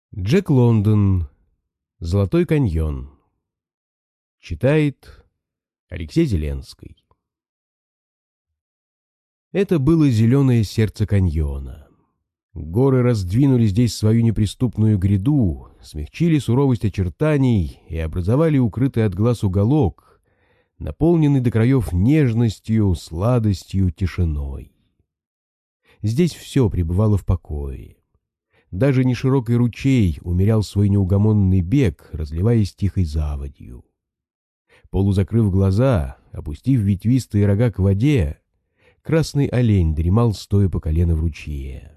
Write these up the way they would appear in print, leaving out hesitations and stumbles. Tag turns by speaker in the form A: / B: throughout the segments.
A: Джек Лондон. Золотой каньон. Читает Алексей Зеленский. Это было зеленое сердце каньона. Горы раздвинули здесь свою неприступную гряду, смягчили суровость очертаний и образовали укрытый от глаз уголок, наполненный до краев нежностью, сладостью, тишиной. Здесь все пребывало в покое. Даже неширокий ручей умерял свой неугомонный бег, разливаясь тихой заводью. Полузакрыв глаза, опустив ветвистые рога к воде, красный олень дремал, стоя по колено в ручье.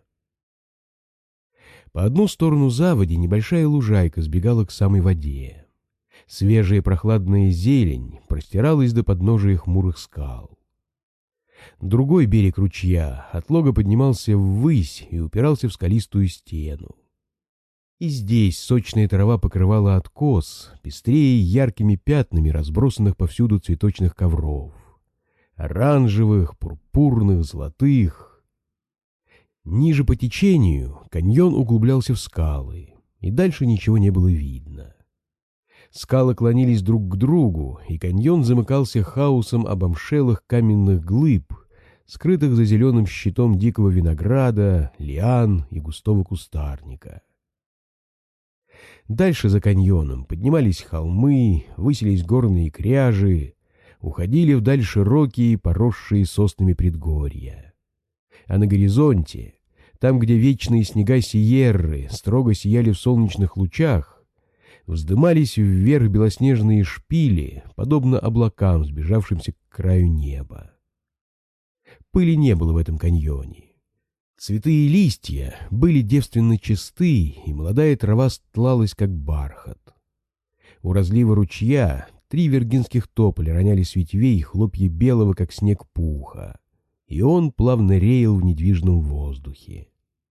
A: По одну сторону заводи небольшая лужайка сбегала к самой воде. Свежая прохладная зелень простиралась до подножия хмурых скал. Другой берег ручья отлого поднимался ввысь и упирался в скалистую стену. И здесь сочная трава покрывала откос, пестрее яркими пятнами разбросанных повсюду цветочных ковров. Оранжевых, пурпурных, золотых. Ниже по течению каньон углублялся в скалы, и дальше ничего не было видно. Скалы клонились друг к другу, и каньон замыкался хаосом обомшелых каменных глыб, скрытых за зеленым щитом дикого винограда, лиан и густого кустарника. Дальше за каньоном поднимались холмы, высились горные кряжи, уходили вдаль широкие, поросшие соснами предгорья. А на горизонте, там, где вечные снега Сиерры строго сияли в солнечных лучах, вздымались вверх белоснежные шпили, подобно облакам, сбежавшимся к краю неба. Пыли не было в этом каньоне. Цветы и листья были девственно чисты, и молодая трава стлалась, как бархат. У разлива ручья 3 виргинских тополя роняли с ветвей хлопья белого, как снег, пуха, и он плавно реял в недвижном воздухе.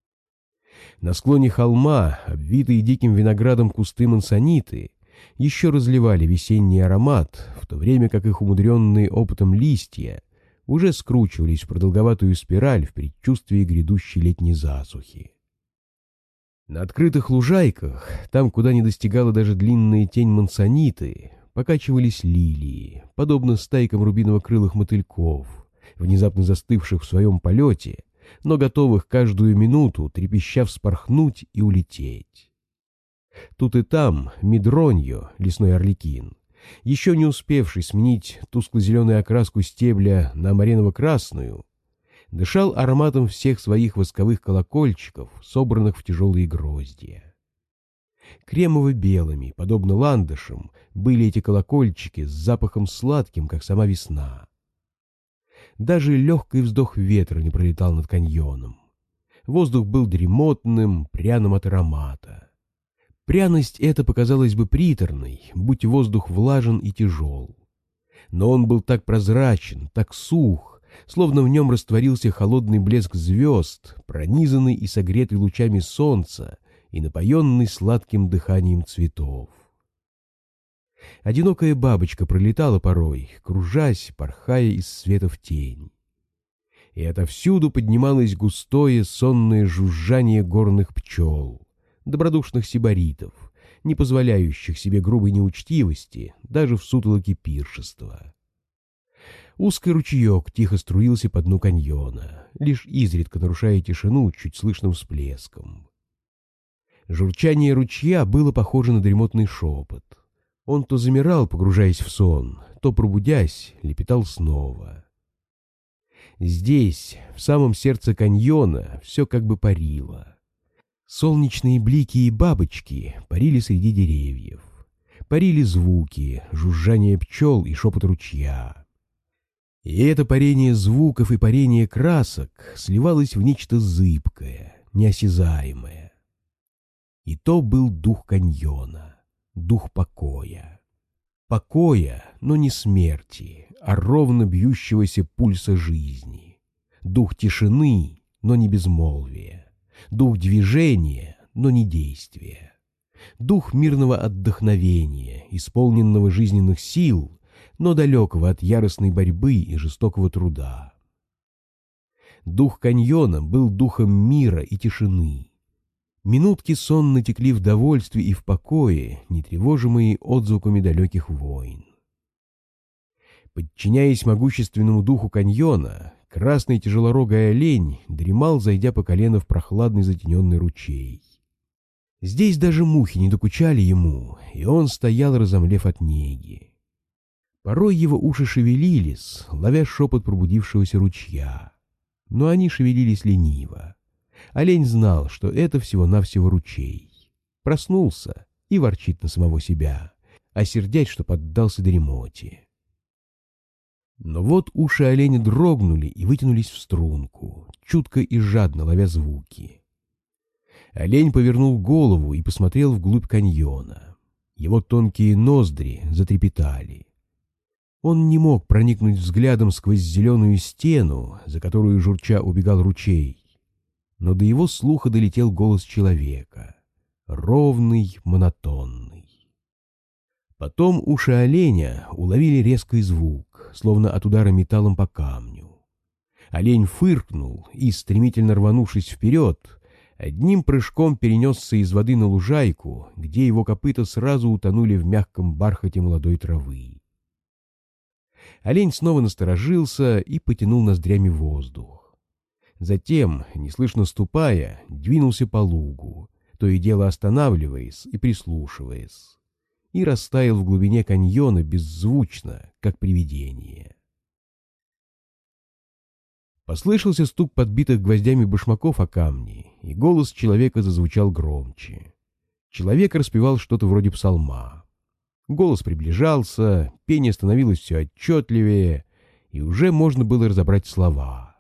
A: На склоне холма, обвитые диким виноградом кусты мансониты, еще разливали весенний аромат, в то время как их умудренные опытом листья уже скручивались в продолговатую спираль в предчувствии грядущей летней засухи. На открытых лужайках, там, куда не достигала даже длинная тень мансониты, покачивались лилии, подобно стайкам рубиново-крылых мотыльков, внезапно застывших в своем полете, но готовых каждую минуту трепеща вспорхнуть и улететь. Тут и там медроньо, лесной орликин, еще не успевший сменить тускло-зеленую окраску стебля на мариново-красную, дышал ароматом всех своих восковых колокольчиков, собранных в тяжелые гроздья. Кремово-белыми, подобно ландышам, были эти колокольчики с запахом сладким, как сама весна. Даже легкий вздох ветра не пролетал над каньоном. Воздух был дремотным, пряным от аромата. Пряность эта показалась бы приторной, будь воздух влажен и тяжел. Но он был так прозрачен, так сух, словно в нем растворился холодный блеск звезд, пронизанный и согретый лучами солнца и напоенный сладким дыханием цветов. Одинокая бабочка пролетала порой, кружась, порхая из света в тень. И отовсюду поднималось густое сонное жужжание горных пчел, добродушных сибаритов, не позволяющих себе грубой неучтивости даже в сутолоке пиршества. Узкий ручеек тихо струился по дну каньона, лишь изредка нарушая тишину чуть слышным всплеском. Журчание ручья было похоже на дремотный шепот. Он то замирал, погружаясь в сон, то, пробудясь, лепетал снова. Здесь, в самом сердце каньона, все как бы парило. Солнечные блики и бабочки парили среди деревьев. Парили звуки, жужжание пчел и шепот ручья. И это парение звуков и парение красок сливалось в нечто зыбкое, неосязаемое. И то был дух каньона, дух покоя. Покоя, но не смерти, а ровно бьющегося пульса жизни. Дух тишины, но не безмолвия. Дух движения, но не действия. Дух мирного отдохновения, исполненного жизненных сил, но далекого от яростной борьбы и жестокого труда. Дух каньона был духом мира и тишины. Минутки сонно текли в довольстве и в покое, не тревожимые отзвуками далеких войн. Подчиняясь могущественному духу каньона, красный тяжелорогий олень дремал, зайдя по колено в прохладный затененный ручей. Здесь даже мухи не докучали ему, и он стоял, разомлев от неги. Порой его уши шевелились, ловя шепот пробудившегося ручья. Но они шевелились лениво. Олень знал, что это всего-навсего ручей. Проснулся и ворчит на самого себя, а сердясь, что поддался дремоте. Но вот уши оленя дрогнули и вытянулись в струнку, чутко и жадно ловя звуки. Олень повернул голову и посмотрел вглубь каньона. Его тонкие ноздри затрепетали. Он не мог проникнуть взглядом сквозь зеленую стену, за которую журча убегал ручей. Но до его слуха долетел голос человека, ровный, монотонный. Потом уши оленя уловили резкий звук, словно от удара металлом по камню. Олень фыркнул и, стремительно рванувшись вперед, одним прыжком перенесся из воды на лужайку, где его копыта сразу утонули в мягком бархате молодой травы. Олень снова насторожился и потянул ноздрями воздух. Затем, неслышно ступая, двинулся по лугу, то и дело останавливаясь и прислушиваясь, и растаял в глубине каньона беззвучно, как привидение. Послышался стук подбитых гвоздями башмаков о камни, и голос человека зазвучал громче. Человек распевал что-то вроде псалма. Голос приближался, пение становилось все отчетливее, и уже можно было разобрать слова.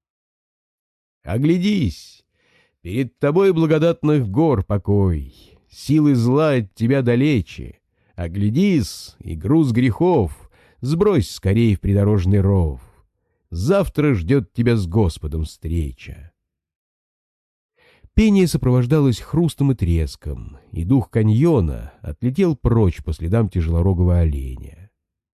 A: «Оглядись! Перед тобой благодатных гор покой, силы зла от тебя далече. Оглядись, и груз грехов сбрось скорей в придорожный ров. Завтра ждет тебя с Господом встреча». Пение сопровождалось хрустом и треском, и дух каньона отлетел прочь по следам тяжелорогого оленя.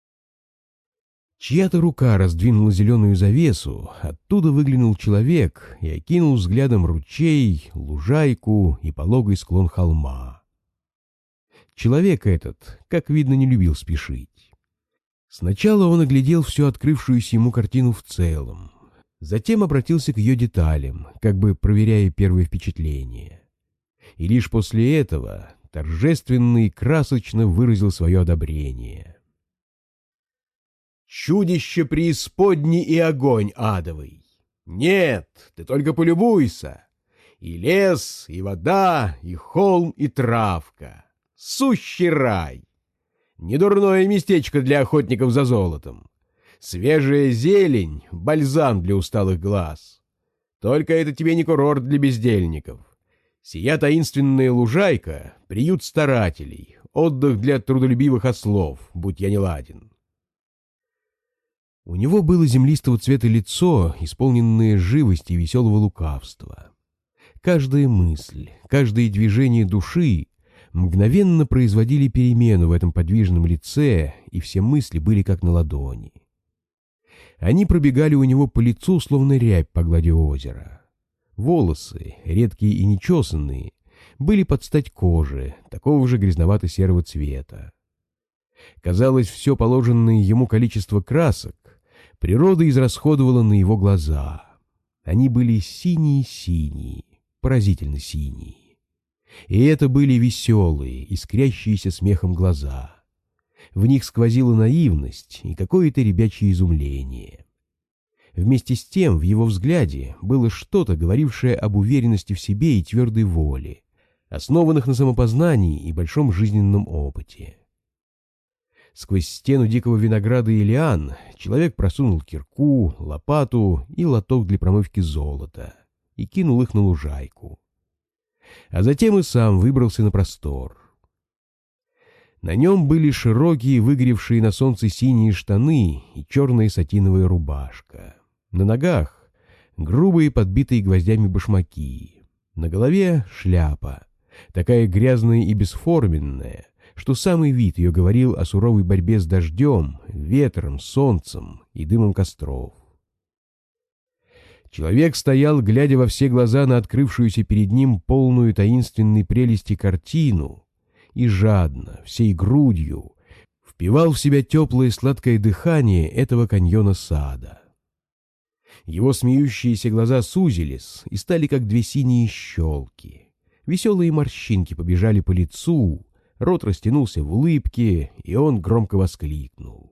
A: Чья-то рука раздвинула зеленую завесу, оттуда выглянул человек и окинул взглядом ручей, лужайку и пологий склон холма. Человек этот, как видно, не любил спешить. Сначала он оглядел всю открывшуюся ему картину в целом, затем обратился к ее деталям, как бы проверяя первые впечатления. И лишь после этого торжественно и красочно выразил свое одобрение. «Чудище преисподней и огонь адовый! Нет, ты только полюбуйся! И лес, и вода, и холм, и травка! Сущий рай! Недурное местечко для охотников за золотом! Свежая зелень — бальзам для усталых глаз! Только это тебе не курорт для бездельников! Сия таинственная лужайка — приют старателей, отдых для трудолюбивых ослов, будь я не ладен!» У него было землистого цвета лицо, исполненное живости и веселого лукавства. Каждая мысль, каждое движение души мгновенно производили перемену в этом подвижном лице, и все мысли были как на ладони. Они пробегали у него по лицу, словно рябь по глади озера. Волосы, редкие и нечесанные, были под стать коже, такого же грязновато-серого цвета. Казалось, все положенное ему количество красок природа израсходовала на его глаза. Они были синие-синие, поразительно синие. И это были веселые, искрящиеся смехом глаза. В них сквозила наивность и какое-то ребячье изумление. Вместе с тем в его взгляде было что-то, говорившее об уверенности в себе и твердой воле, основанных на самопознании и большом жизненном опыте. Сквозь стену дикого винограда и лиан человек просунул кирку, лопату и лоток для промывки золота и кинул их на лужайку. А затем и сам выбрался на простор. На нем были широкие, выгоревшие на солнце синие штаны и черная сатиновая рубашка. На ногах грубые, подбитые гвоздями башмаки. На голове шляпа, такая грязная и бесформенная, что самый вид ее говорил о суровой борьбе с дождем, ветром, солнцем и дымом костров. Человек стоял, глядя во все глаза на открывшуюся перед ним полную таинственной прелести картину, и жадно, всей грудью, впивал в себя теплое сладкое дыхание этого каньона сада. Его смеющиеся глаза сузились и стали как две синие щелки. Веселые морщинки побежали по лицу, рот растянулся в улыбке, и он громко воскликнул: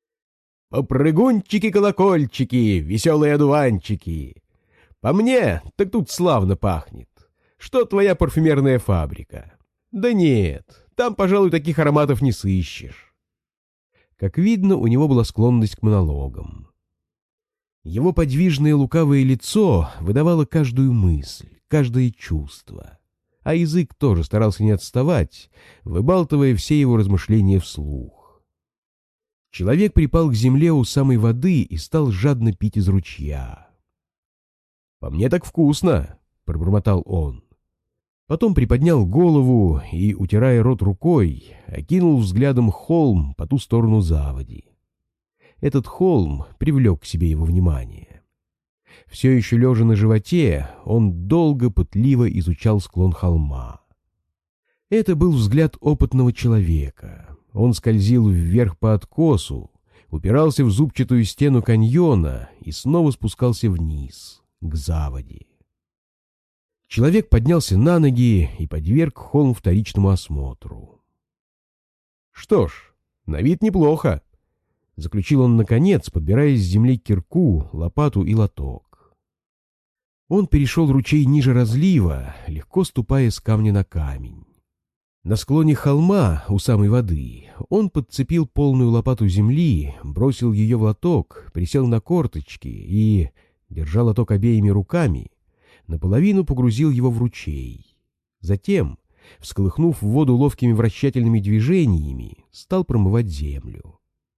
A: «Попрыгунчики-колокольчики, веселые одуванчики! По мне, так тут славно пахнет. Что твоя парфюмерная фабрика? Да нет, там, пожалуй, таких ароматов не сыщешь». Как видно, у него была склонность к монологам. Его подвижное лукавое лицо выдавало каждую мысль, каждое чувство, а язык тоже старался не отставать, выбалтывая все его размышления вслух. Человек припал к земле у самой воды и стал жадно пить из ручья. «По мне так вкусно!» — пробормотал он. Потом приподнял голову и, утирая рот рукой, окинул взглядом холм по ту сторону заводи. Этот холм привлек к себе его внимание. Все еще лежа на животе, он долго, пытливо изучал склон холма. Это был взгляд опытного человека. Он скользил вверх по откосу, упирался в зубчатую стену каньона и снова спускался вниз, к заводи. Человек поднялся на ноги и подверг холм вторичному осмотру. «Что ж, на вид неплохо», — заключил он наконец, подбирая с земли кирку, лопату и лоток. Он перешел ручей ниже разлива, легко ступая с камня на камень. На склоне холма, у самой воды, он подцепил полную лопату земли, бросил ее в лоток, присел на корточки и, держа лоток обеими руками, наполовину погрузил его в ручей. Затем, всколыхнув воду ловкими вращательными движениями, стал промывать землю.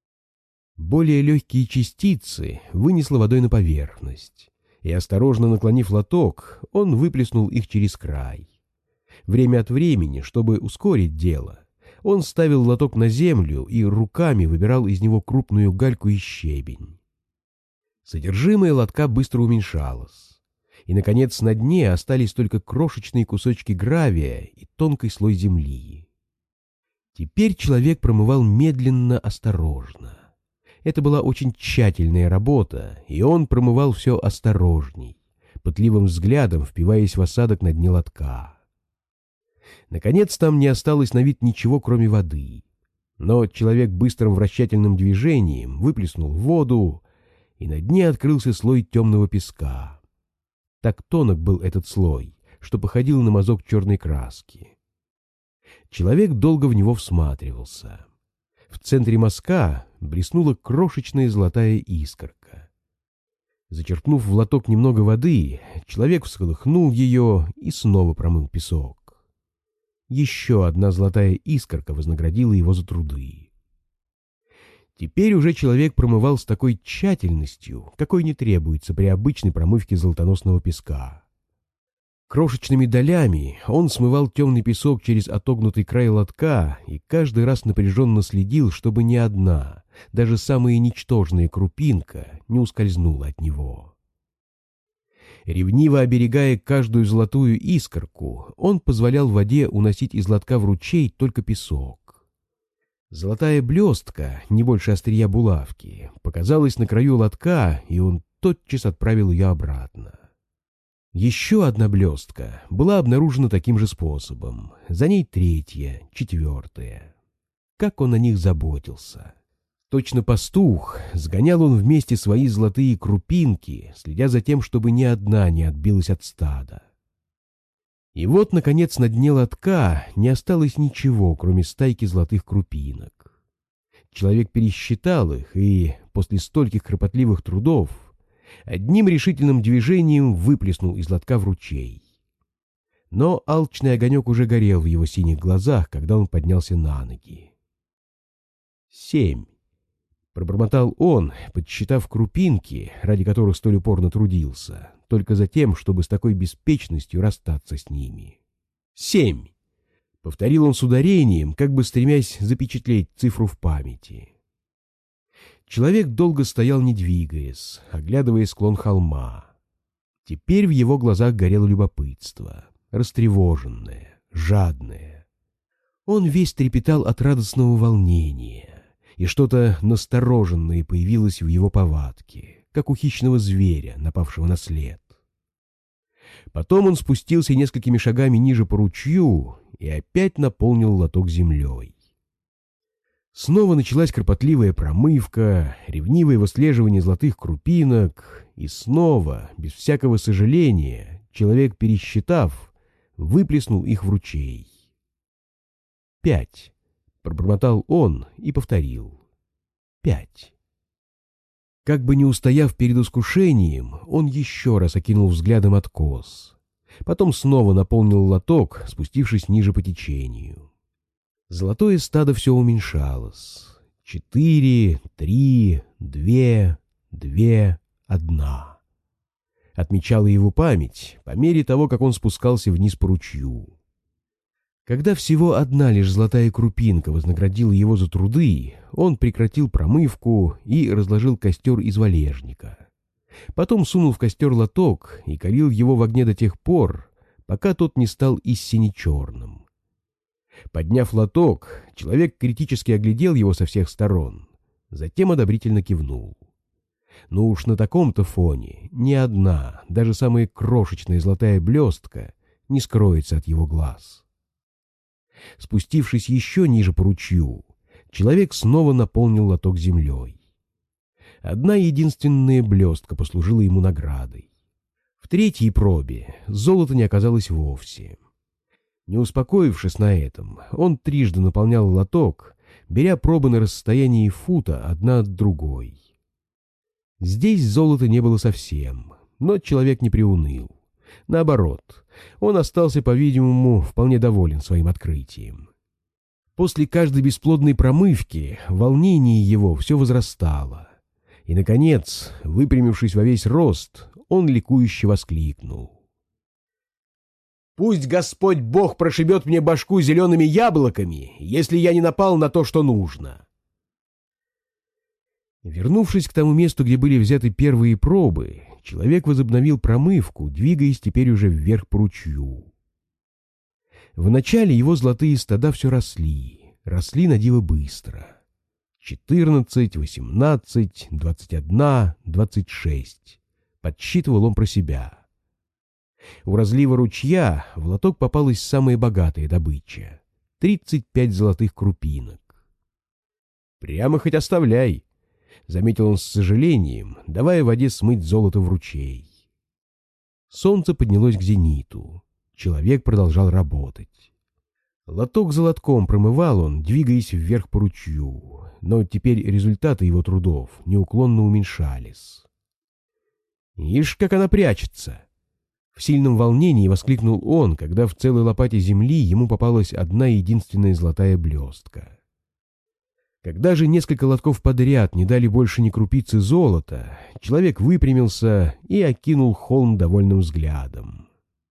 A: Более легкие частицы вынесло водой на поверхность, и, осторожно наклонив лоток, он выплеснул их через край. Время от времени, чтобы ускорить дело, он ставил лоток на землю и руками выбирал из него крупную гальку и щебень. Содержимое лотка быстро уменьшалось, и, наконец, на дне остались только крошечные кусочки гравия и тонкий слой земли. Теперь человек промывал медленно, осторожно. Это была очень тщательная работа, и он промывал все осторожней, пытливым взглядом впиваясь в осадок на дне лотка. Наконец, там не осталось на вид ничего, кроме воды. Но человек быстрым вращательным движением выплеснул воду, и на дне открылся слой темного песка. Так тонок был этот слой, что походил на мазок черной краски. Человек долго в него всматривался. В центре мазка блеснула крошечная золотая искорка. Зачерпнув в лоток немного воды, человек всколыхнул ее и снова промыл песок. Еще одна золотая искорка вознаградила его за труды. Теперь уже человек промывал с такой тщательностью, какой не требуется при обычной промывке золотоносного песка. Крошечными долями он смывал темный песок через отогнутый край лотка и каждый раз напряженно следил, чтобы ни одна, даже самая ничтожная крупинка не ускользнула от него. Ревниво оберегая каждую золотую искорку, он позволял воде уносить из лотка в ручей только песок. Золотая блестка, не больше острия булавки, показалась на краю лотка, и он тотчас отправил ее обратно. Еще одна блестка была обнаружена таким же способом, за ней третья, четвертая. Как он о них заботился! Точно пастух, сгонял он вместе свои золотые крупинки, следя за тем, чтобы ни одна не отбилась от стада. И вот, наконец, на дне лотка не осталось ничего, кроме стайки золотых крупинок. Человек пересчитал их и, после стольких кропотливых трудов, одним решительным движением выплеснул из лотка в ручей. Но алчный огонек уже горел в его синих глазах, когда он поднялся на ноги. 7. Пробормотал он, подсчитав крупинки, ради которых столь упорно трудился, только за тем, чтобы с такой беспечностью расстаться с ними. 7. Повторил он с ударением, как бы стремясь запечатлеть цифру в памяти. Человек долго стоял, не двигаясь, оглядывая склон холма. Теперь в его глазах горело любопытство, растревоженное, жадное. Он весь трепетал от радостного волнения, и что-то настороженное появилось в его повадке, как у хищного зверя, напавшего на след. Потом он спустился несколькими шагами ниже по ручью и опять наполнил лоток землей. Снова началась кропотливая промывка, ревнивое выслеживание золотых крупинок, и снова, без всякого сожаления, человек, пересчитав, выплеснул их в ручей. 5. Пробормотал он и повторил. 5. Как бы не устояв перед искушением, он еще раз окинул взглядом откос. Потом снова наполнил лоток, спустившись ниже по течению. Золотое стадо все уменьшалось. 4, 3, 2, 2, 1. Отмечала его память по мере того, как он спускался вниз по ручью. Когда всего одна лишь золотая крупинка вознаградила его за труды, он прекратил промывку и разложил костер из валежника. Потом сунул в костер лоток и калил его в огне до тех пор, пока тот не стал истине черным. Подняв лоток, человек критически оглядел его со всех сторон, затем одобрительно кивнул. Но уж на таком-то фоне ни одна, даже самая крошечная золотая блестка не скроется от его глаз. Спустившись еще ниже по ручью, человек снова наполнил лоток землей. Одна единственная блестка послужила ему наградой. В третьей пробе золота не оказалось вовсе. Не успокоившись на этом, он трижды наполнял лоток, беря пробы на расстоянии фута одна от другой. Здесь золота не было совсем, но человек не приуныл. Наоборот, он остался, по-видимому, вполне доволен своим открытием. После каждой бесплодной промывки волнение его все возрастало. И, наконец, выпрямившись во весь рост, он ликующе воскликнул. «Пусть Господь Бог прошибет мне башку зелеными яблоками, если я не напал на то, что нужно!» Вернувшись к тому месту, где были взяты первые пробы, человек возобновил промывку, двигаясь теперь уже вверх по ручью. Вначале его золотые стада все росли на диво быстро. 14, 18, 21, 26. Подсчитывал он про себя. У разлива ручья в лоток попалась самая богатая добыча — 35 золотых крупинок. «Прямо хоть оставляй», — заметил он с сожалением, давая воде смыть золото в ручей. Солнце поднялось к зениту. Человек продолжал работать. Лоток за лотком промывал он, двигаясь вверх по ручью, но теперь результаты его трудов неуклонно уменьшались. «Ишь, как она прячется!» В сильном волнении воскликнул он, когда в целой лопате земли ему попалась одна единственная золотая блестка. Когда же несколько лотков подряд не дали больше ни крупицы золота, человек выпрямился и окинул холм довольным взглядом.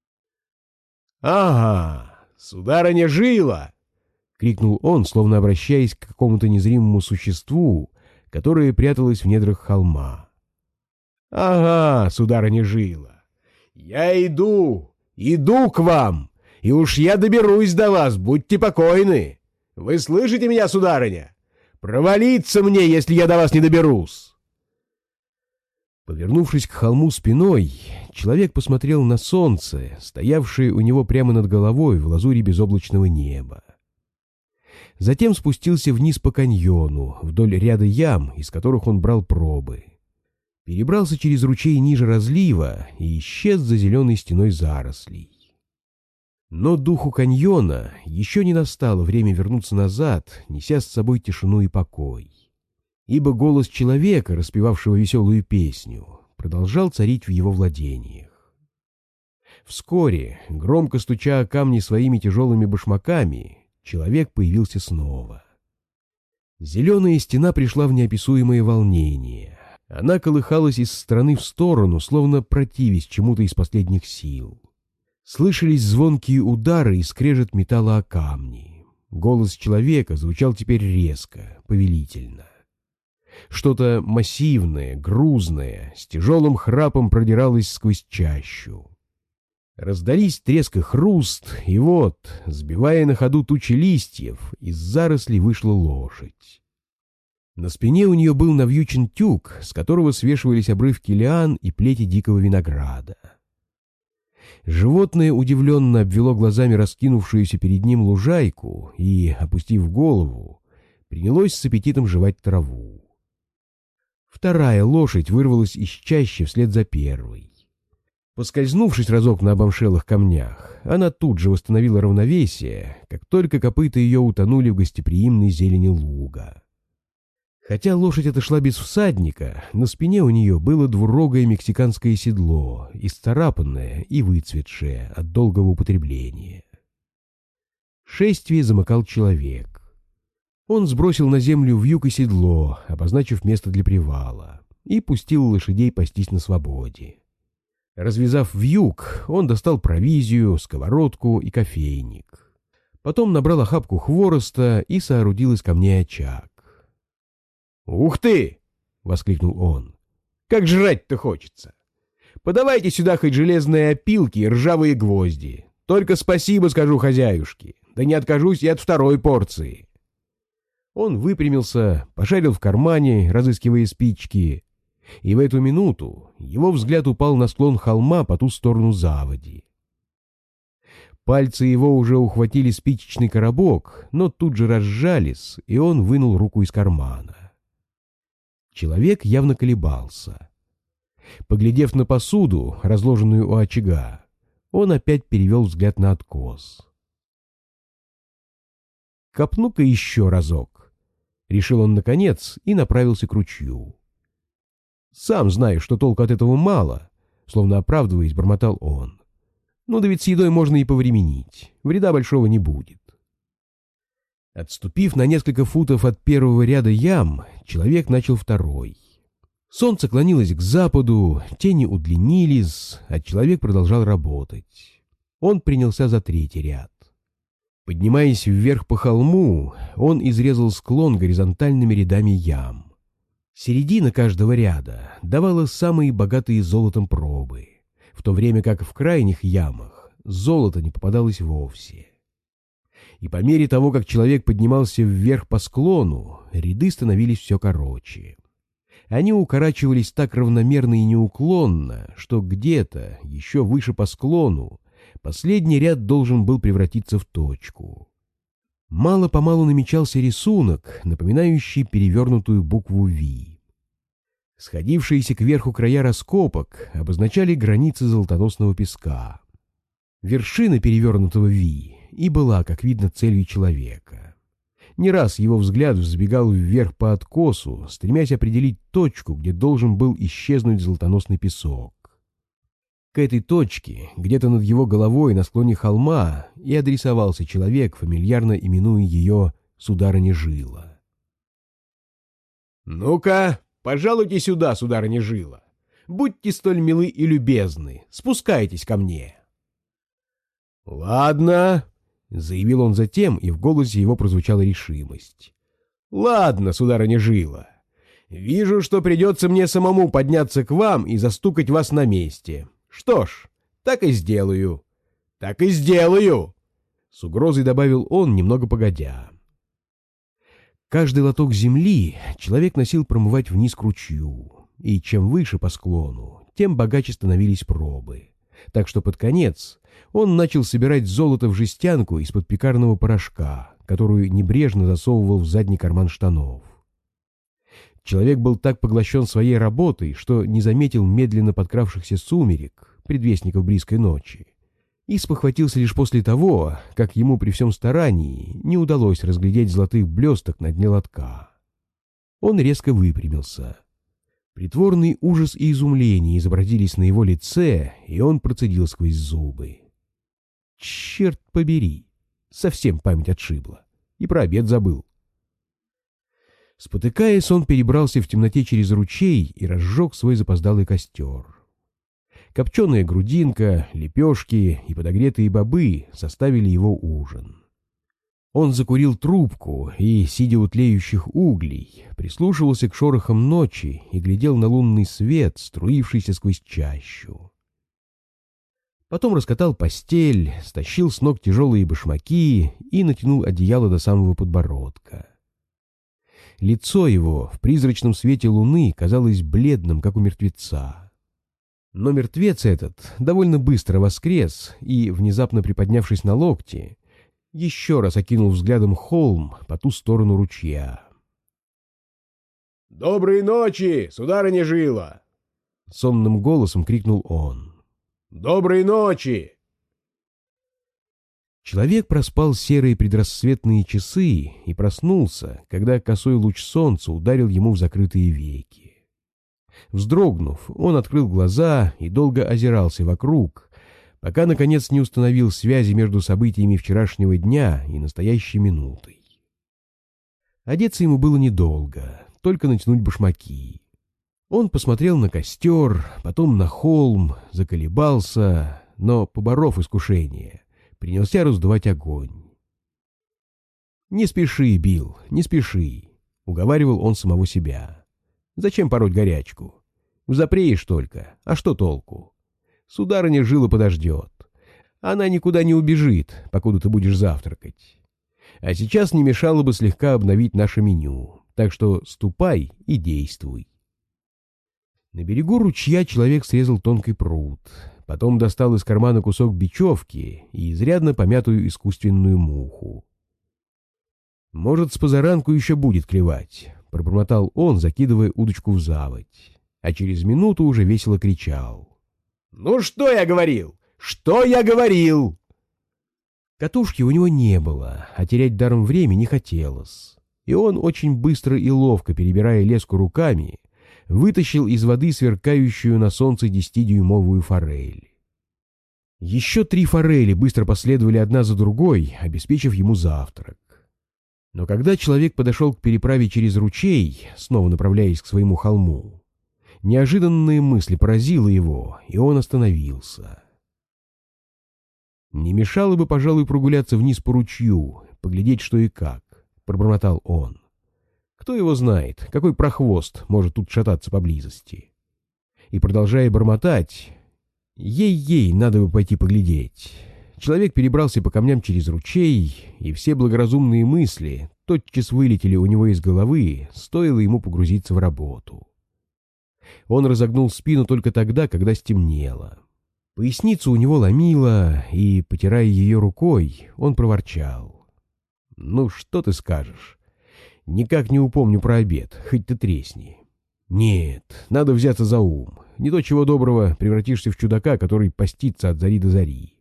A: «Ага, сударыня жила!» — крикнул он, словно обращаясь к какому-то незримому существу, которое пряталось в недрах холма. «Ага, сударыня жила! Я иду к вам, и уж я доберусь до вас, будьте покойны! Вы слышите меня, сударыня? Провалиться мне, если я до вас не доберусь!» Повернувшись к холму спиной, человек посмотрел на солнце, стоявшее у него прямо над головой в лазури безоблачного неба. Затем спустился вниз по каньону, вдоль ряда ям, из которых он брал пробы. Перебрался через ручей ниже разлива и исчез за зеленой стеной зарослей. Но духу каньона еще не настало время вернуться назад, неся с собой тишину и покой. Ибо голос человека, распевавшего веселую песню, продолжал царить в его владениях. Вскоре, громко стуча о камни своими тяжелыми башмаками, человек появился снова. Зеленая стена пришла в неописуемое волнение. Она колыхалась из стороны в сторону, словно противясь чему-то из последних сил. Слышались звонкие удары и скрежет металла о камни. Голос человека звучал теперь резко, повелительно. Что-то массивное, грузное, с тяжелым храпом продиралось сквозь чащу. Раздались треск и хруст, и вот, сбивая на ходу тучи листьев, из зарослей вышла лошадь. На спине у нее был навьючен тюк, с которого свешивались обрывки лиан и плети дикого винограда. Животное удивленно обвело глазами раскинувшуюся перед ним лужайку и, опустив голову, принялось с аппетитом жевать траву. Вторая лошадь вырвалась из чащи вслед за первой. Поскользнувшись разок на обомшелых камнях, она тут же восстановила равновесие, как только копыта ее утонули в гостеприимной зелени луга. Хотя лошадь отошла без всадника, на спине у нее было двурогое мексиканское седло, исцарапанное и выцветшее от долгого употребления. Шествие замыкал человек. Он сбросил на землю вьюг и седло, обозначив место для привала, и пустил лошадей пастись на свободе. Развязав вьюг, он достал провизию, сковородку и кофейник. Потом набрал охапку хвороста и соорудил из камней очаг. «Ух ты!» — воскликнул он. «Как жрать-то хочется! Подавайте сюда хоть железные опилки и ржавые гвозди. Только спасибо скажу хозяюшке, да не откажусь и от второй порции». Он выпрямился, пошарил в кармане, разыскивая спички, и в эту минуту его взгляд упал на склон холма по ту сторону заводи. Пальцы его уже ухватили спичечный коробок, но тут же разжались, и он вынул руку из кармана. Человек явно колебался. Поглядев на посуду, разложенную у очага, он опять перевел взгляд на откос. «Копну-ка еще разок», — решил он наконец и направился к ручью. «Сам знаю, что толку от этого мало», — словно оправдываясь, бормотал он. «Ну да ведь с едой можно и повременить, вреда большого не будет». Отступив на несколько футов от первого ряда ям, человек начал второй. Солнце клонилось к западу, тени удлинились, а человек продолжал работать. Он принялся за третий ряд. Поднимаясь вверх по холму, он изрезал склон горизонтальными рядами ям. Середина каждого ряда давала самые богатые золотом пробы, в то время как в крайних ямах золото не попадалось вовсе. И по мере того, как человек поднимался вверх по склону, ряды становились все короче. Они укорачивались так равномерно и неуклонно, что где-то, еще выше по склону, последний ряд должен был превратиться в точку. Мало-помалу намечался рисунок, напоминающий перевернутую букву «Ви». Сходившиеся кверху края раскопок обозначали границы золотоносного песка. Вершина перевернутого «Ви» и была, как видно, целью человека. Не раз его взгляд взбегал вверх по откосу, стремясь определить точку, где должен был исчезнуть золотоносный песок. К этой точке, где-то над его головой на склоне холма, и адресовался человек, фамильярно именуя ее «Сударыня Жила». «Ну-ка, пожалуйте сюда, сударыня Жила. Будьте столь милы и любезны, спускайтесь ко мне». «Ладно», — заявил он затем, и в голосе его прозвучала решимость. «Ладно, сударыня Жила. Вижу, что придется мне самому подняться к вам и застукать вас на месте. Что ж, так и сделаю. Так и сделаю!» С угрозой добавил он, немного погодя. Каждый лоток земли человек носил промывать вниз к ручью, и чем выше по склону, тем богаче становились пробы. Так что под конец он начал собирать золото в жестянку из-под пекарного порошка, которую небрежно засовывал в задний карман штанов. Человек был так поглощен своей работой, что не заметил медленно подкравшихся сумерек, предвестников близкой ночи, и спохватился лишь после того, как ему при всем старании не удалось разглядеть золотых блесток на дне лотка. Он резко выпрямился. Притворный ужас и изумление изобразились на его лице, и он процедил сквозь зубы: «Черт побери! Совсем память отшибла. И про обед забыл». Спотыкаясь, он перебрался в темноте через ручей и разжег свой запоздалый костер. Копченая грудинка, лепешки и подогретые бобы составили его ужин. Он закурил трубку и, сидя у тлеющих углей, прислушивался к шорохам ночи и глядел на лунный свет, струившийся сквозь чащу. Потом раскатал постель, стащил с ног тяжелые башмаки и натянул одеяло до самого подбородка. Лицо его в призрачном свете луны казалось бледным, как у мертвеца. Но мертвец этот довольно быстро воскрес и, внезапно приподнявшись на локти, еще раз окинул взглядом холм по ту сторону ручья.
B: «Доброй ночи, сударыня Жила!»
A: — сонным голосом крикнул он.
B: «Доброй ночи!»
A: Человек проспал серые предрассветные часы и проснулся, когда косой луч солнца ударил ему в закрытые веки. Вздрогнув, он открыл глаза и долго озирался вокруг, пока, наконец, не установил связи между событиями вчерашнего дня и настоящей минутой. Одеться ему было недолго, только натянуть башмаки. Он посмотрел на костер, потом на холм, заколебался, но, поборов искушение, принялся раздувать огонь. «Не спеши, Билл, не спеши», — уговаривал он самого себя. «Зачем пороть горячку? Запреешь только, а что толку? Сударыня Жила подождет. Она никуда не убежит, покуда ты будешь завтракать. А сейчас не мешало бы слегка обновить наше меню, так что ступай и действуй». На берегу ручья человек срезал тонкий пруд, потом достал из кармана кусок бечевки и изрядно помятую искусственную муху. «Может, с позаранку еще будет клевать», — пробормотал он, закидывая удочку в заводь, а через минуту уже весело кричал.
B: «Ну что я говорил? Что я говорил?»
A: Катушки у него не было, а терять даром время не хотелось, и он очень быстро и ловко, перебирая леску руками, вытащил из воды сверкающую на солнце 10-дюймовую форель. Еще 3 форели быстро последовали одна за другой, обеспечив ему завтрак. Но когда человек подошел к переправе через ручей, снова направляясь к своему холму, неожиданная мысль поразила его, и он остановился. «Не мешало бы, пожалуй, прогуляться вниз по ручью, поглядеть, что и как», — пробормотал он. «Кто его знает, какой прохвост может тут шататься поблизости?» И, продолжая бормотать, «Ей-ей, надо бы пойти поглядеть», человек перебрался по камням через ручей, и все благоразумные мысли тотчас вылетели у него из головы, стоило ему погрузиться в работу. Он разогнул спину только тогда, когда стемнело. Поясницу у него ломило, и, потирая ее рукой, он проворчал. «Ну, что ты скажешь? Никак не упомню про обед, хоть ты тресни. Нет, надо взяться за ум. Не то чего доброго превратишься в чудака, который постится от зари до зари».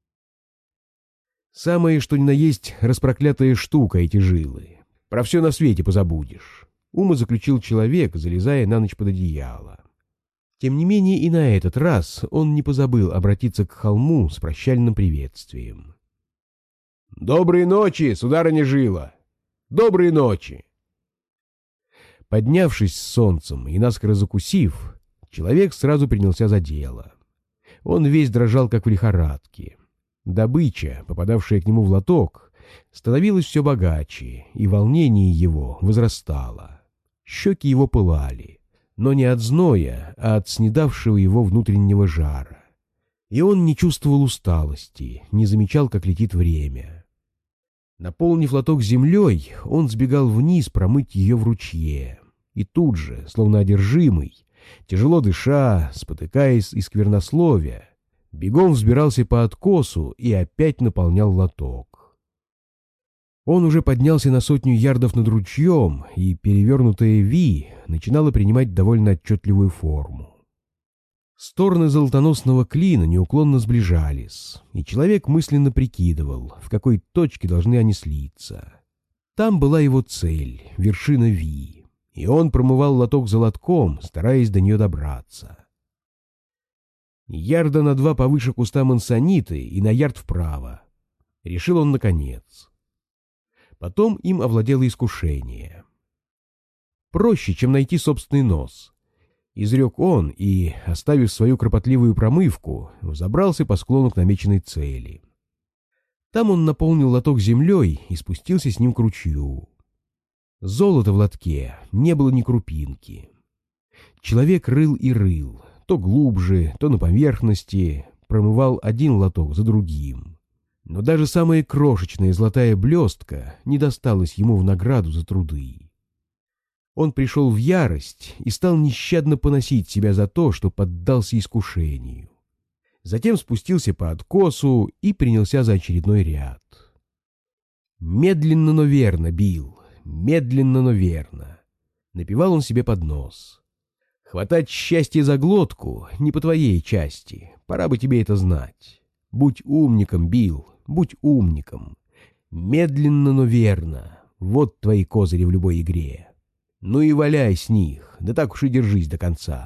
A: Самое, что ни на есть, распроклятая штука эти жилы. Про все на свете позабудешь. Умозаключил человек, залезая на ночь под одеяло. Тем не менее и на этот раз он не позабыл обратиться к холму с прощальным приветствием.
B: «Доброй ночи, сударыня Жила! Доброй ночи!»
A: Поднявшись с солнцем и наскоро закусив, человек сразу принялся за дело. Он весь дрожал, как в лихорадке. Добыча, попадавшая к нему в лоток, становилась все богаче, и волнение его возрастало. Щеки его пылали, но не от зноя, а от снедавшего его внутреннего жара. И он не чувствовал усталости, не замечал, как летит время. Наполнив лоток землей, он сбегал вниз промыть ее в ручье, и тут же, словно одержимый, тяжело дыша, спотыкаясь и сквернословя, бегом взбирался по откосу и опять наполнял лоток. Он уже поднялся на 100 ярдов над ручьем, и перевернутая Ви начинала принимать довольно отчетливую форму. Стороны золотоносного клина неуклонно сближались, и человек мысленно прикидывал, в какой точке должны они слиться. Там была его цель — вершина Ви, и он промывал лоток за лотком, стараясь до нее добраться. Ярда на 2 повыше куста мансониты и на ярд вправо. Решил он наконец. Потом им овладело искушение. Проще, чем найти собственный нос. Изрек он и, оставив свою кропотливую промывку, взобрался по склону к намеченной цели. Там он наполнил лоток землей и спустился с ним к ручью. Золота в лотке не было ни крупинки. Человек рыл и рыл, то глубже, то на поверхности, промывал один лоток за другим. Но даже самая крошечная золотая блестка не досталась ему в награду за труды. Он пришел в ярость и стал нещадно поносить себя за то, что поддался искушению. Затем спустился по откосу и принялся за очередной ряд. Медленно, но верно бил, медленно, но верно. Напевал он себе под нос. Хватать счастье за глотку не по твоей части, пора бы тебе это знать. Будь умником, Билл, будь умником. Медленно, но верно. Вот твои козыри в любой игре. Ну и валяй с них, да так уж и держись до конца.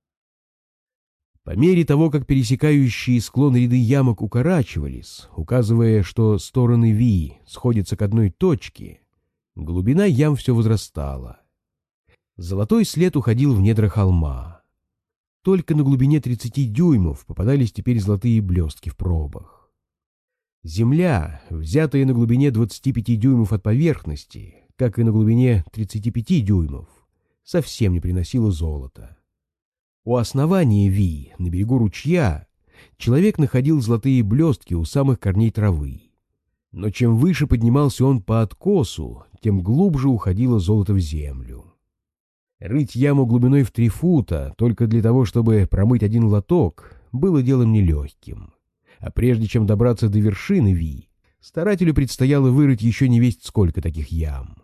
A: По мере того, как пересекающие склон ряды ямок укорачивались, указывая, что стороны Ви сходятся к одной точке, глубина ям все возрастала. Золотой след уходил в недра холма. Только на глубине 30 дюймов попадались теперь золотые блестки в пробах. Земля, взятая на глубине 25 дюймов от поверхности, как и на глубине 35 дюймов, совсем не приносила золота. У основания Ви, на берегу ручья, человек находил золотые блестки у самых корней травы. Но чем выше поднимался он по откосу, тем глубже уходило золото в землю. Рыть яму глубиной в 3 фута только для того, чтобы промыть один лоток, было делом нелегким. А прежде чем добраться до вершины Ви, старателю предстояло вырыть еще не весть сколько таких ям.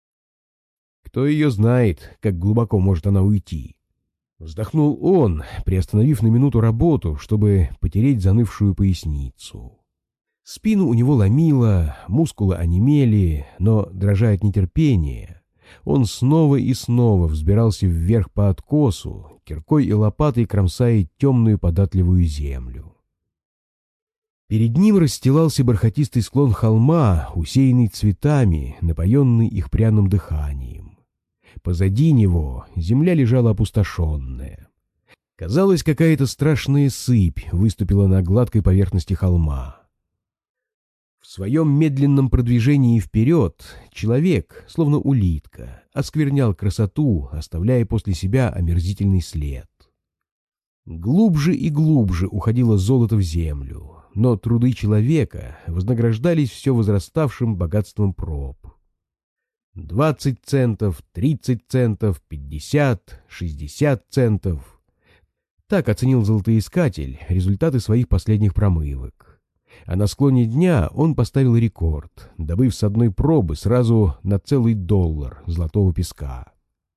A: Кто ее знает, как глубоко может она уйти? Вздохнул он, приостановив на минуту работу, чтобы потереть занывшую поясницу. Спину у него ломило, мускулы онемели, но, дрожа от нетерпения, он снова и снова взбирался вверх по откосу, киркой и лопатой кромсая темную податливую землю. Перед ним расстилался бархатистый склон холма, усеянный цветами, напоенный их пряным дыханием. Позади него земля лежала опустошенная. Казалось, какая-то страшная сыпь выступила на гладкой поверхности холма. В своем медленном продвижении вперед человек, словно улитка, осквернял красоту, оставляя после себя омерзительный след. Глубже и глубже уходило золото в землю, но труды человека вознаграждались все возраставшим богатством проб. 20 центов, 30 центов, 50, 60 центов. Так оценил золотоискатель результаты своих последних промывок. А на склоне дня он поставил рекорд, добыв с одной пробы сразу на целый $1 золотого песка.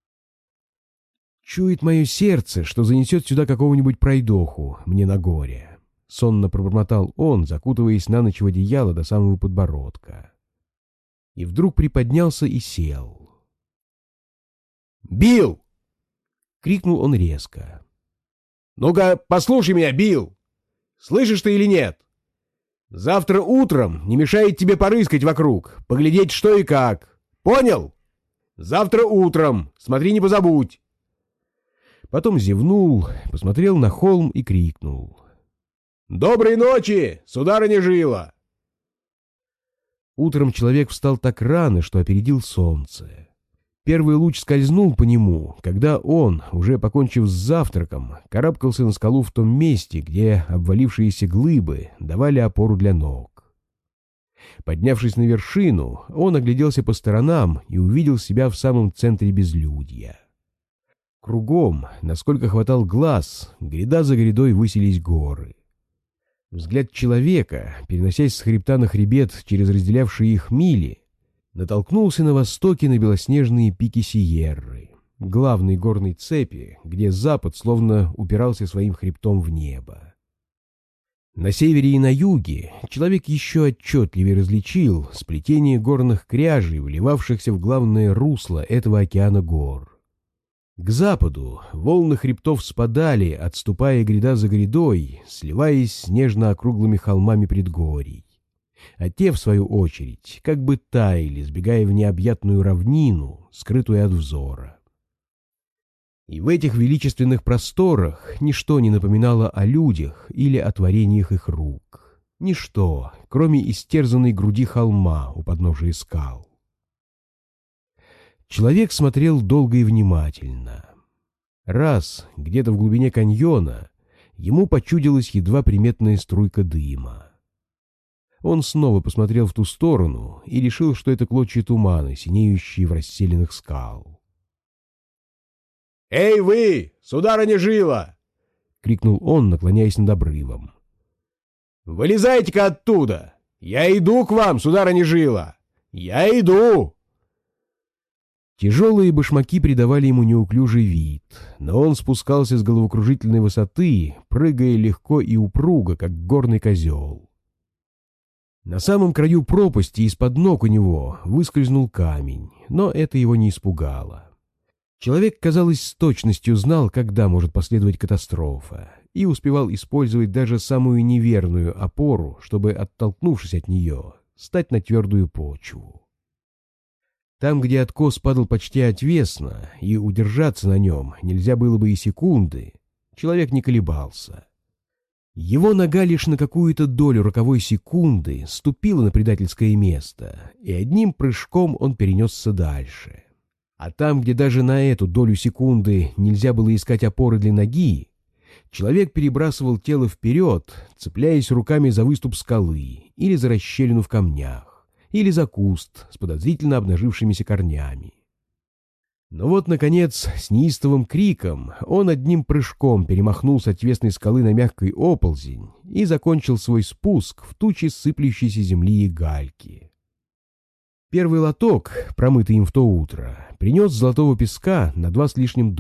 A: «Чует мое сердце, что занесет сюда какого-нибудь пройдоху мне на горе», — сонно пробормотал он, закутываясь на ночь в одеяло до самого подбородка. И вдруг приподнялся и сел.
B: «Билл!»
A: — крикнул он резко.
B: «Ну-ка, послушай меня, Билл! Слышишь ты или нет? Завтра утром не мешает тебе порыскать вокруг, поглядеть что и как. Понял? Завтра утром, смотри, не позабудь!»
A: Потом зевнул, посмотрел на холм и крикнул:
B: «Доброй ночи, сударыня Жила!»
A: Утром человек встал так рано, что опередил солнце. Первый луч скользнул по нему, когда он, уже покончив с завтраком, карабкался на скалу в том месте, где обвалившиеся глыбы давали опору для ног. Поднявшись на вершину, он огляделся по сторонам и увидел себя в самом центре безлюдья. Кругом, насколько хватал глаз, гряда за грядой высились горы. Взгляд человека, переносясь с хребта на хребет через разделявшие их мили, натолкнулся на востоке на белоснежные пики Сиерры, главной горной цепи, где запад словно упирался своим хребтом в небо. На севере и на юге человек еще отчетливее различил сплетение горных кряжей, вливавшихся в главное русло этого океана гор. К западу волны хребтов спадали, отступая гряда за грядой, сливаясь с нежно-округлыми холмами предгорий. А те, в свою очередь, как бы таяли, сбегая в необъятную равнину, скрытую от взора. И в этих величественных просторах ничто не напоминало о людях или о творениях их рук. Ничто, кроме истерзанной груди холма у подножия скал. Человек смотрел долго и внимательно. Раз, где-то в глубине каньона, ему почудилась едва приметная струйка дыма. Он снова посмотрел в ту сторону и решил, что это клочья тумана, синеющие в расселенных скал.
B: «Эй вы, сударыня Жила!»
A: — крикнул он, наклоняясь над обрывом.
B: «Вылезайте-ка оттуда! Я иду к вам, сударыня Жила! Я иду!»
A: Тяжелые башмаки придавали ему неуклюжий вид, но он спускался с головокружительной высоты, прыгая легко и упруго, как горный козел. На самом краю пропасти из-под ног у него выскользнул камень, но это его не испугало. Человек, казалось, с точностью знал, когда может последовать катастрофа, и успевал использовать даже самую неверную опору, чтобы, оттолкнувшись от нее, стать на твердую почву. Там, где откос падал почти отвесно, и удержаться на нем нельзя было бы и секунды, человек не колебался. Его нога лишь на какую-то долю роковой секунды ступила на предательское место, и одним прыжком он перенесся дальше. А там, где даже на эту долю секунды нельзя было искать опоры для ноги, человек перебрасывал тело вперед, цепляясь руками за выступ скалы или за расщелину в камнях, или за куст с подозрительно обнажившимися корнями. Но вот, наконец, с неистовым криком он одним прыжком перемахнул с отвесной скалы на мягкий оползень и закончил свой спуск в тучи сыплющейся земли и гальки. Первый лоток, промытый им в то утро, принес золотого песка на $2 с лишним.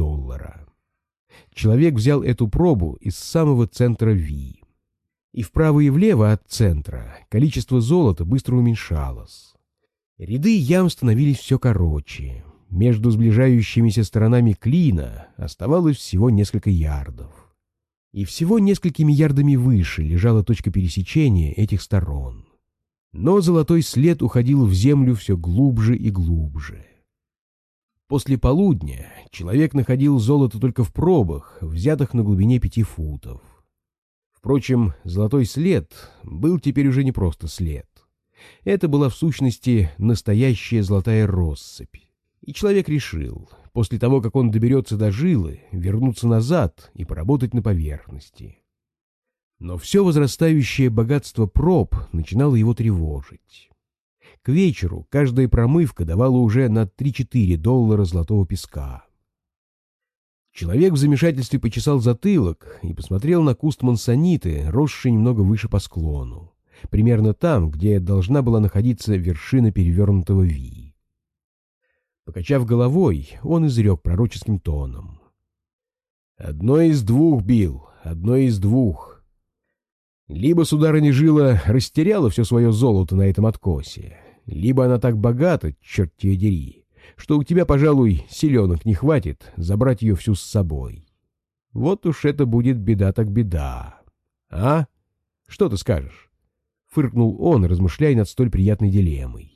A: Человек взял эту пробу из самого центра Ви. И вправо и влево от центра количество золота быстро уменьшалось. Ряды ям становились все короче. Между сближающимися сторонами клина оставалось всего несколько ярдов. И всего несколькими ярдами выше лежала точка пересечения этих сторон. Но золотой след уходил в землю все глубже и глубже. После полудня человек находил золото только в пробах, взятых на глубине 5 футов. Впрочем, золотой след был теперь уже не просто след. Это была в сущности настоящая золотая россыпь. И человек решил, после того, как он доберется до жилы, вернуться назад и поработать на поверхности. Но все возрастающее богатство проб начинало его тревожить. К вечеру каждая промывка давала уже на $3-4 золотого песка. Человек в замешательстве почесал затылок и посмотрел на куст мансониты, росший немного выше по склону, примерно там, где должна была находиться вершина перевернутого Ви. Покачав головой, он изрек пророческим тоном: «Одно из двух, Билл, одно из двух. Либо сударыня Жила растеряла все свое золото на этом откосе, либо она так богата, черт тебя дери, что у тебя, пожалуй, силенок не хватит забрать ее всю с собой. Вот уж это будет беда так беда. А? Что ты скажешь?» — фыркнул он, размышляя над столь приятной дилеммой.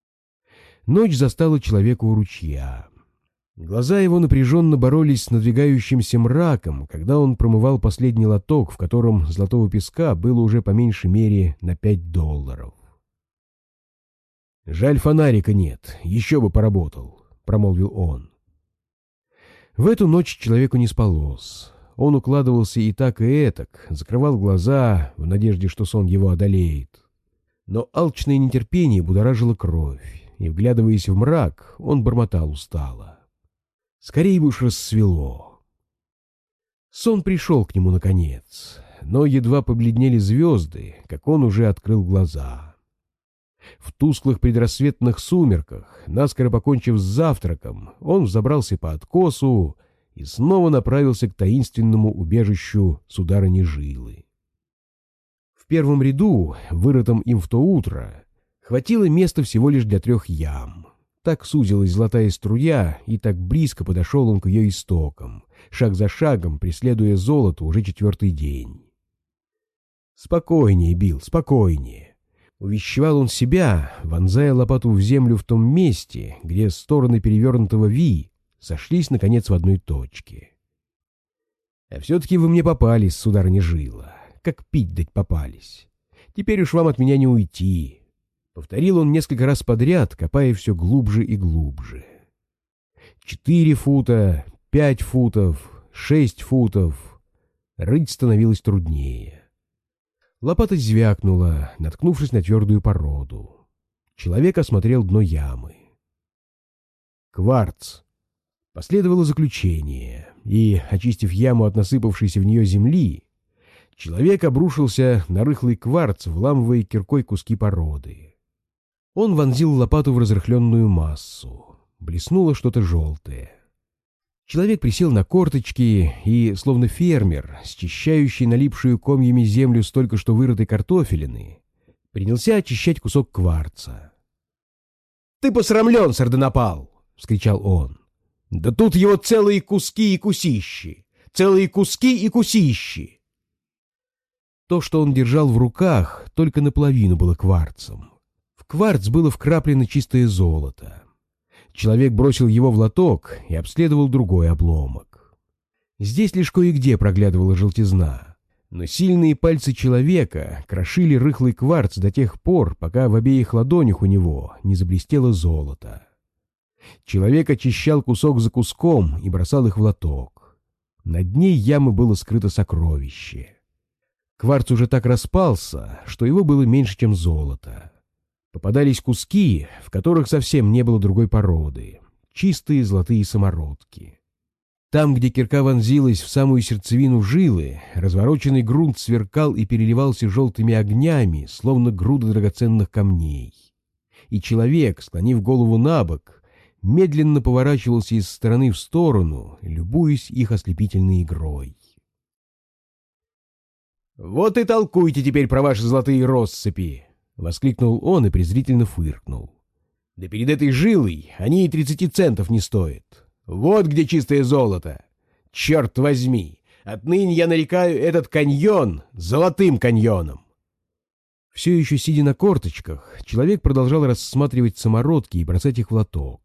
A: Ночь застала человека у ручья. Глаза его напряженно боролись с надвигающимся мраком, когда он промывал последний лоток, в котором золотого песка было уже по меньшей мере на $5. «Жаль, фонарика нет, еще бы поработал», — промолвил он. В эту ночь человеку не спалось. Он укладывался и так, и этак, закрывал глаза в надежде, что сон его одолеет. Но алчное нетерпение будоражило кровь, и, вглядываясь в мрак, он бормотал устало: «Скорей бы уж рассвело». Сон пришел к нему наконец, но едва побледнели звезды, как он уже открыл глаза. В тусклых предрассветных сумерках, наскоро покончив с завтраком, он взобрался по откосу и снова направился к таинственному убежищу сударыни Жилы. В первом ряду, вырытом им в то утро, хватило места всего лишь для 3 ям. Так сузилась золотая струя, и так близко подошел он к ее истокам, шаг за шагом преследуя золото уже 4-й день. «Спокойнее, Билл, спокойнее», — увещевал он себя, вонзая лопату в землю в том месте, где стороны перевернутого Ви сошлись, наконец, в одной точке. «А все-таки вы мне попались, сударыня Жила, как пить дать попались. Теперь уж вам от меня не уйти», — повторил он несколько раз подряд, копая все глубже и глубже. 4 фута, 5 футов, 6 футов. Рыть становилось труднее. Лопата звякнула, наткнувшись на твердую породу. Человек осмотрел дно ямы. Кварц. Последовало заключение, и, очистив яму от насыпавшейся в нее земли, человек обрушился на рыхлый кварц, вламывая киркой куски породы. Он вонзил лопату в разрыхленную массу. Блеснуло что-то желтое. Человек присел на корточки и, словно фермер, счищающий налипшую комьями землю с только что вырытой картофелины, принялся очищать кусок кварца.
B: «Ты посрамлен, сардонапал!» — вскричал он. «Да тут его целые куски и кусищи! Целые куски и кусищи!»
A: То, что он держал в руках, только наполовину было кварцем. В кварц было вкраплено чистое золото. Человек бросил его в лоток и обследовал другой обломок. Здесь лишь кое-где проглядывала желтизна, но сильные пальцы человека крошили рыхлый кварц до тех пор, пока в обеих ладонях у него не заблестело золото. Человек очищал кусок за куском и бросал их в лоток. На дне ямы было скрыто сокровище. Кварц уже так распался, что его было меньше, чем золото. Попадались куски, в которых совсем не было другой породы, чистые золотые самородки. Там, где кирка вонзилась в самую сердцевину жилы, развороченный грунт сверкал и переливался желтыми огнями, словно груда драгоценных камней. И человек, склонив голову набок, медленно поворачивался из стороны в сторону, любуясь их ослепительной игрой.
B: «Вот и толкуйте теперь про ваши золотые россыпи!» — воскликнул он и презрительно фыркнул. «Да перед этой жилой они и 30 центов не стоят. Вот где чистое золото! Черт возьми! Отныне я нарекаю этот каньон Золотым каньоном!»
A: Все еще сидя на корточках, человек продолжал рассматривать самородки и бросать их в лоток.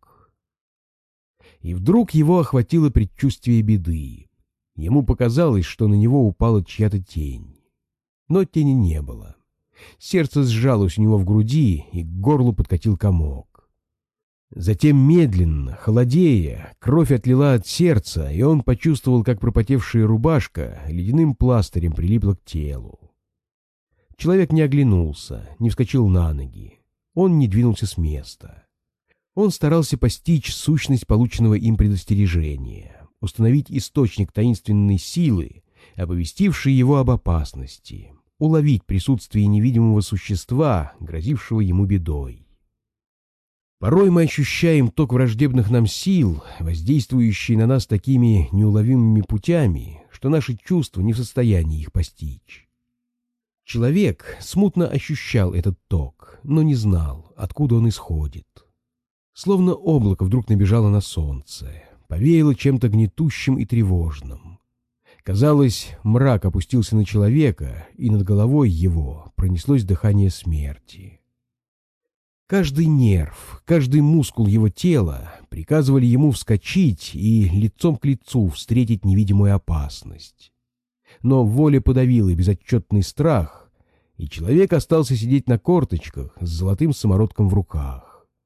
A: И вдруг его охватило предчувствие беды. Ему показалось, что на него упала чья-то тень. Но тени не было. Сердце сжалось у него в груди, и к горлу подкатил комок. Затем медленно, холодея, кровь отлила от сердца, и он почувствовал, как пропотевшая рубашка ледяным пластырем прилипла к телу. Человек не оглянулся, не вскочил на ноги. Он не двинулся с места. Он старался постичь сущность полученного им предостережения, установить источник таинственной силы, оповестившей его об опасности, уловить присутствие невидимого существа, грозившего ему бедой. Порой мы ощущаем ток враждебных нам сил, воздействующий на нас такими неуловимыми путями, что наши чувства не в состоянии их постичь. Человек смутно ощущал этот ток, но не знал, откуда он исходит. Словно облако вдруг набежало на солнце, повеяло чем-то гнетущим и тревожным. Казалось, мрак опустился на человека, и над головой его пронеслось дыхание смерти. Каждый нерв, каждый мускул его тела приказывали ему вскочить и лицом к лицу встретить невидимую опасность. Но воля подавила безотчетный страх, и человек остался сидеть на корточках с золотым самородком в руках.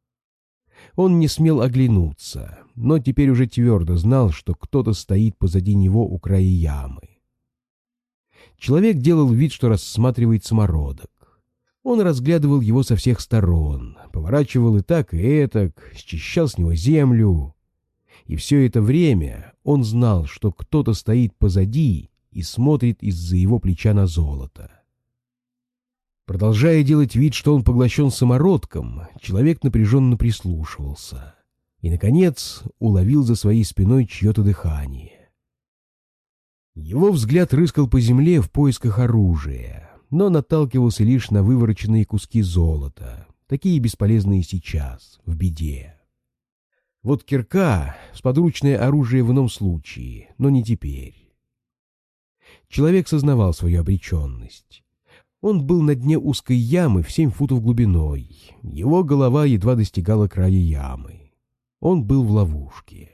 A: Он не смел оглянуться, но теперь уже твердо знал, что кто-то стоит позади него у края ямы. Человек делал вид, что рассматривает самородок. Он разглядывал его со всех сторон, поворачивал и так, и этак, счищал с него землю. И все это время он знал, что кто-то стоит позади и смотрит из-за его плеча на золото. Продолжая делать вид, что он поглощен самородком, человек напряженно прислушивался и, наконец, уловил за своей спиной чье-то дыхание. Его взгляд рыскал по земле в поисках оружия, но наталкивался лишь на вывороченные куски золота, такие бесполезные сейчас, в беде. Вот кирка — сподручное оружие в ином случае, но не теперь. Человек сознавал свою обреченность. Он был на дне узкой ямы в 7 футов глубиной. Его голова едва достигала края ямы. Он был в ловушке.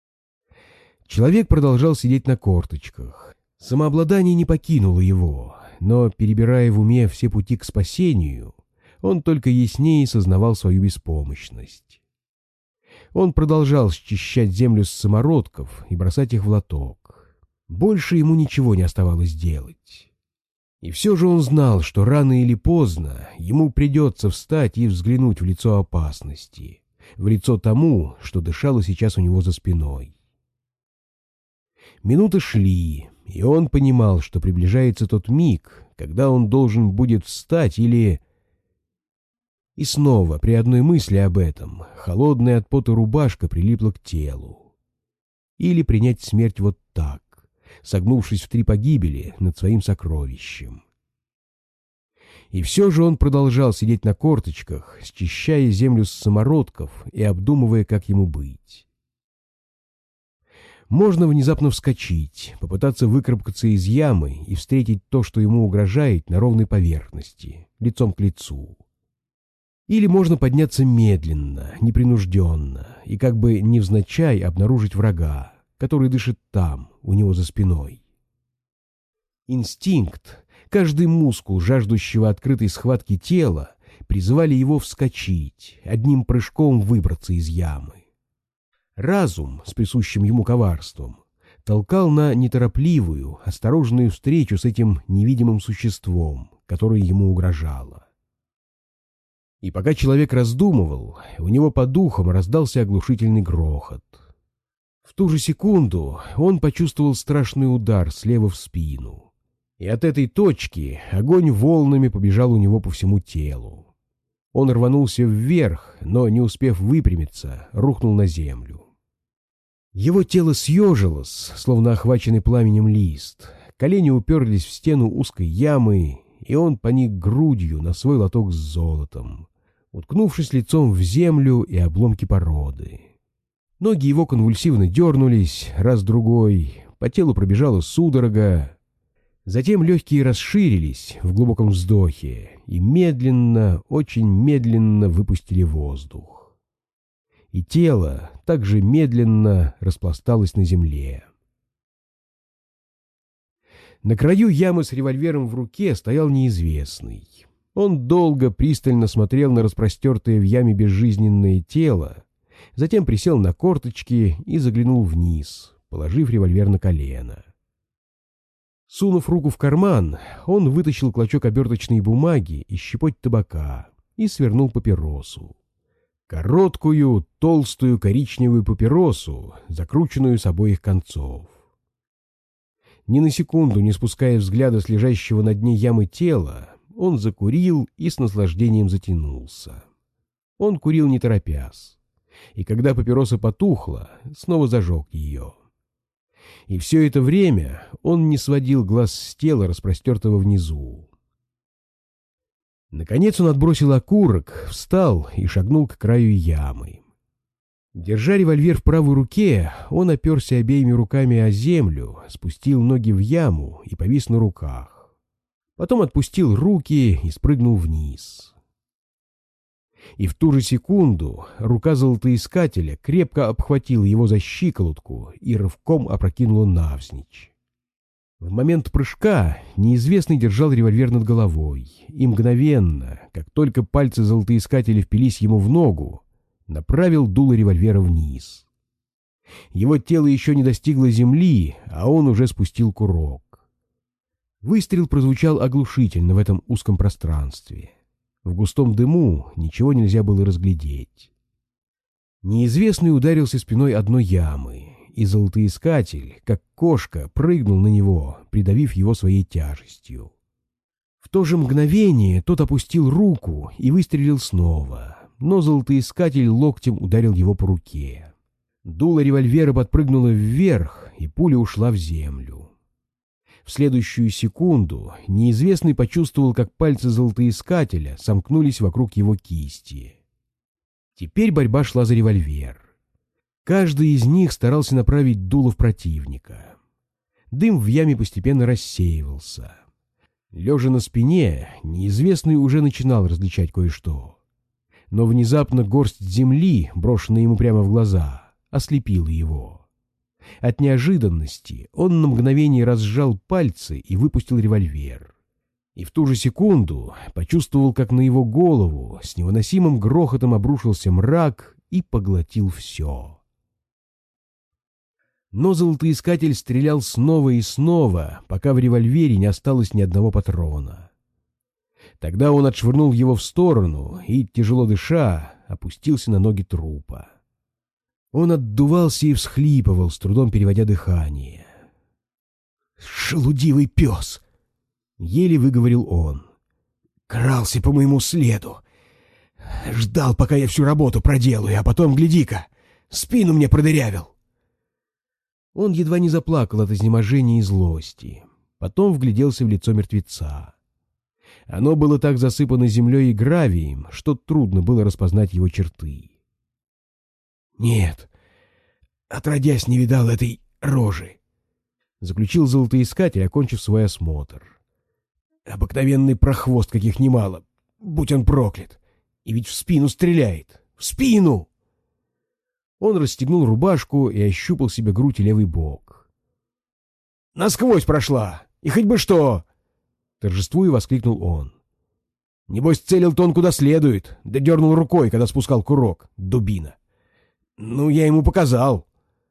A: Человек продолжал сидеть на корточках. Самообладание не покинуло его, но, перебирая в уме все пути к спасению, он только яснее сознавал свою беспомощность. Он продолжал счищать землю с самородков и бросать их в лоток. Больше ему ничего не оставалось делать. И все же он знал, что рано или поздно ему придется встать и взглянуть в лицо опасности, в лицо тому, что дышало сейчас у него за спиной. Минуты шли, и он понимал, что приближается тот миг, когда он должен будет встать или... И снова, при одной мысли об этом, холодная от пота рубашка прилипла к телу. Или принять смерть вот так, согнувшись в 3 погибели над своим сокровищем. И все же он продолжал сидеть на корточках, счищая землю с самородков и обдумывая, как ему быть. Можно внезапно вскочить, попытаться выкарабкаться из ямы и встретить то, что ему угрожает, на ровной поверхности, лицом к лицу. Или можно подняться медленно, непринужденно, и как бы невзначай обнаружить врага, который дышит там, у него за спиной. Инстинкт, каждый мускул жаждущего открытой схватки тела призывали его вскочить, одним прыжком выбраться из ямы. Разум, с присущим ему коварством, толкал на неторопливую, осторожную встречу с этим невидимым существом, которое ему угрожало. И пока человек раздумывал, у него по духам раздался оглушительный грохот. В ту же секунду он почувствовал страшный удар слева в спину. И от этой точки огонь волнами побежал у него по всему телу. Он рванулся вверх, но, не успев выпрямиться, рухнул на землю. Его тело съежилось, словно охваченный пламенем лист. Колени уперлись в стену узкой ямы, и он поник грудью на свой лоток с золотом, уткнувшись лицом в землю и обломки породы. Ноги его конвульсивно дернулись, раз-другой, по телу пробежала судорога. Затем легкие расширились в глубоком вздохе и медленно, очень медленно выпустили воздух. И тело также медленно распласталось на земле. На краю ямы с револьвером в руке стоял неизвестный. Он долго, пристально смотрел на распростертое в яме безжизненное тело, затем присел на корточки и заглянул вниз, положив револьвер на колено. Сунув руку в карман, он вытащил клочок оберточной бумаги и щепоть табака и свернул папиросу. Короткую, толстую коричневую папиросу, закрученную с обоих концов. Ни на секунду не спуская взгляда с лежащего на дне ямы тела, он закурил и с наслаждением затянулся. Он курил не торопясь, и когда папироса потухла, снова зажег ее. И все это время он не сводил глаз с тела, распростертого внизу. Наконец он отбросил окурок, встал и шагнул к краю ямы. Держа револьвер в правой руке, он оперся обеими руками о землю, спустил ноги в яму и повис на руках. Потом отпустил руки и спрыгнул вниз. И в ту же секунду рука золотоискателя крепко обхватила его за щиколотку и рывком опрокинула навзничь. В момент прыжка неизвестный держал револьвер над головой, и мгновенно, как только пальцы золотоискателя впились ему в ногу, направил дуло револьвера вниз. Его тело еще не достигло земли, а он уже спустил курок. Выстрел прозвучал оглушительно в этом узком пространстве. В густом дыму ничего нельзя было разглядеть. Неизвестный ударился спиной о дно ямы, и золотоискатель, как кошка, прыгнул на него, придавив его своей тяжестью. В то же мгновение тот опустил руку и выстрелил снова, но золотоискатель локтем ударил его по руке. Дуло револьвера подпрыгнуло вверх, и пуля ушла в землю. В следующую секунду неизвестный почувствовал, как пальцы золотоискателя сомкнулись вокруг его кисти. Теперь борьба шла за револьвер. Каждый из них старался направить дуло в противника. Дым в яме постепенно рассеивался. Лежа на спине, неизвестный уже начинал различать кое-что. Но внезапно горсть земли, брошенная ему прямо в глаза, ослепила его. От неожиданности он на мгновение разжал пальцы и выпустил револьвер. И в ту же секунду почувствовал, как на его голову с невыносимым грохотом обрушился мрак и поглотил все. Но золотоискатель стрелял снова и снова, пока в револьвере не осталось ни одного патрона. Тогда он отшвырнул его в сторону и, тяжело дыша, опустился на ноги трупа. Он отдувался и всхлипывал, с трудом переводя дыхание. «Шелудивый пес!» — еле выговорил он. «Крался по моему следу. Ждал, пока я всю работу проделаю, а потом, гляди-ка, спину мне продырявил». Он едва не заплакал от изнеможения и злости. Потом вгляделся в лицо мертвеца. Оно было так засыпано землей и гравием, что трудно было распознать его черты. «Нет, отродясь не видал этой рожи», — заключил золотоискатель, окончив свой осмотр. «Обыкновенный прохвост, каких немало, будь он проклят, и ведь в спину стреляет, в спину!» Он расстегнул рубашку и ощупал себе грудь и левый бок. «Насквозь прошла, и хоть бы что!» — торжествуя воскликнул он. «Небось, целил-то он куда следует, да дернул рукой, когда спускал курок, дубина. Ну, я ему показал».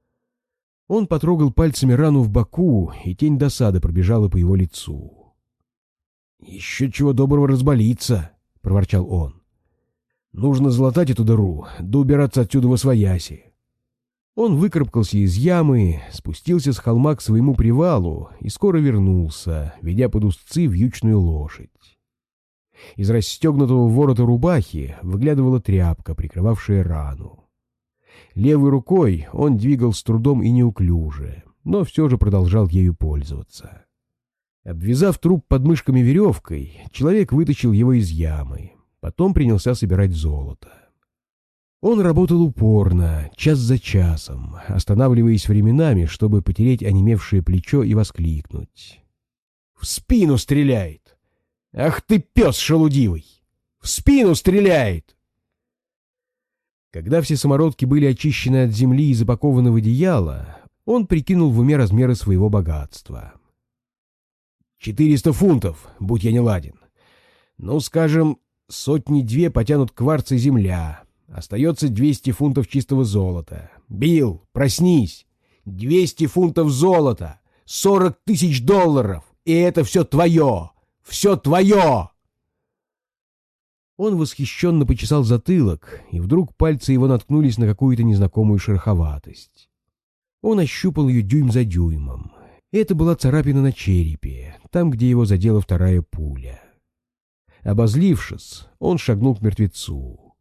A: Он потрогал пальцами рану в боку, и тень досады пробежала по его лицу. «Еще чего доброго разболится», — проворчал он. «Нужно залатать эту дыру, да убираться отсюда восвояси». Он выкарабкался из ямы, спустился с холма к своему привалу и скоро вернулся, ведя под узцы вьючную лошадь. Из расстегнутого ворота рубахи выглядывала тряпка, прикрывавшая рану. Левой рукой он двигал с трудом и неуклюже, но все же продолжал ею пользоваться. Обвязав труп подмышками веревкой, человек вытащил его из ямы. Потом принялся собирать золото. Он работал упорно, час за часом, останавливаясь временами, чтобы потереть онемевшее плечо и воскликнуть. «В спину стреляет! Ах ты, пес шелудивый! В спину стреляет!» Когда все самородки были очищены от земли и запакованы в одеяло, он прикинул в уме размеры своего богатства. 400 фунтов, будь я не ладен. Ну, скажем, 100-2 потянут кварц и земля. Остается 200 фунтов чистого золота. Билл, проснись! 200 фунтов золота! 40 000 долларов! И это все твое! Все твое!» Он восхищенно почесал затылок, и вдруг пальцы его наткнулись на какую-то незнакомую шероховатость. Он ощупал ее дюйм за дюймом. Это была царапина на черепе, там, где его задела вторая пуля. Обозлившись, он шагнул к мертвецу.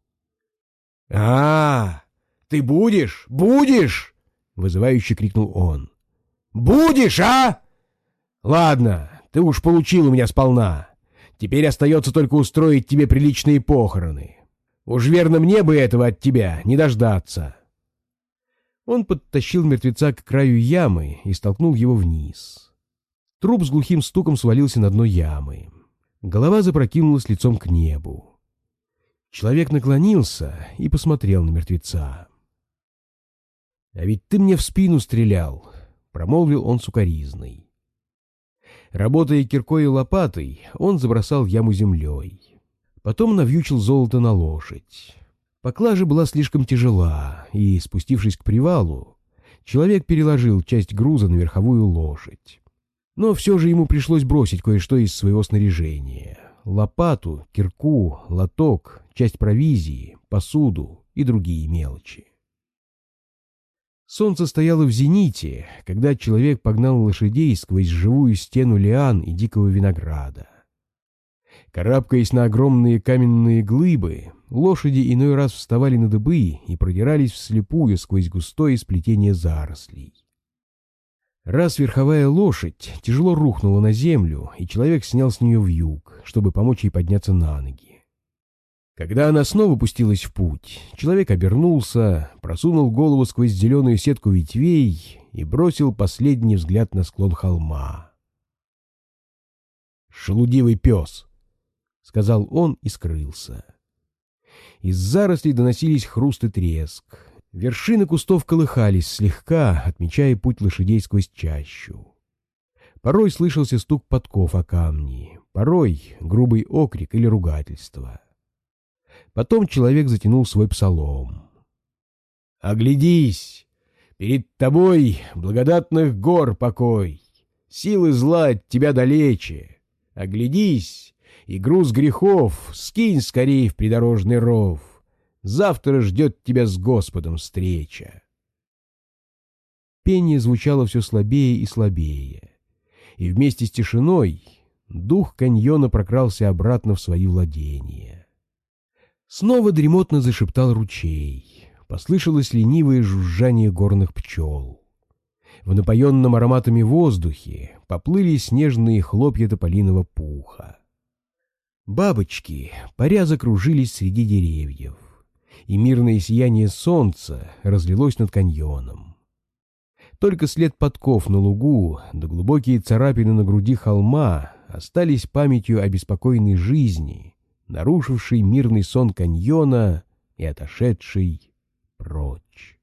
A: Ты будешь? Будешь?» — вызывающе крикнул он. «Будешь, а? Ладно, ты уж получил у меня сполна. Теперь остается только устроить тебе приличные похороны. Уж верно, мне бы этого от тебя не дождаться». Он подтащил мертвеца к краю ямы и столкнул его вниз. Труп с глухим стуком свалился на дно ямы. Голова запрокинулась лицом к небу. Человек наклонился и посмотрел на мертвеца. «А ведь ты мне в спину стрелял», — промолвил он сукоризной. Работая киркой и лопатой, он забросал яму землей. Потом навьючил золото на лошадь. Поклажа была слишком тяжела, и, спустившись к привалу, человек переложил часть груза на верховую лошадь. Но все же ему пришлось бросить кое-что из своего снаряжения: лопату, кирку, лоток, часть провизии, посуду и другие мелочи. Солнце стояло в зените, когда человек погнал лошадей сквозь живую стену лиан и дикого винограда. Карабкаясь на огромные каменные глыбы, лошади иной раз вставали на дыбы и продирались вслепую сквозь густое сплетение зарослей. Раз верховая лошадь тяжело рухнула на землю, и человек снял с нее вьюг, чтобы помочь ей подняться на ноги. Когда она снова пустилась в путь, человек обернулся, просунул голову сквозь зеленую сетку ветвей и бросил последний взгляд на склон холма. «Шелудивый пес!» — сказал он и скрылся. Из зарослей доносились хруст и треск. Вершины кустов колыхались слегка, отмечая путь лошадей сквозь чащу. Порой слышался стук подков о камни, порой грубый окрик или ругательство. Потом человек затянул свой псалом.
B: «Оглядись! Перед тобой благодатных гор покой, силы зла от тебя далече. Оглядись, и груз грехов скинь скорей в придорожный ров. Завтра ждет тебя с Господом встреча».
A: Пение звучало все слабее и слабее, и вместе с тишиной дух каньона прокрался обратно в свои владения. Снова дремотно зашептал ручей, послышалось ленивое жужжание горных пчел. В напоенном ароматами воздухе поплыли снежные хлопья тополиного пуха. Бабочки паря закружились среди деревьев, и мирное сияние солнца разлилось над каньоном. Только след подков на лугу да глубокие царапины на груди холма остались памятью о беспокойной жизни, нарушившей мирный сон каньона и отошедшей прочь.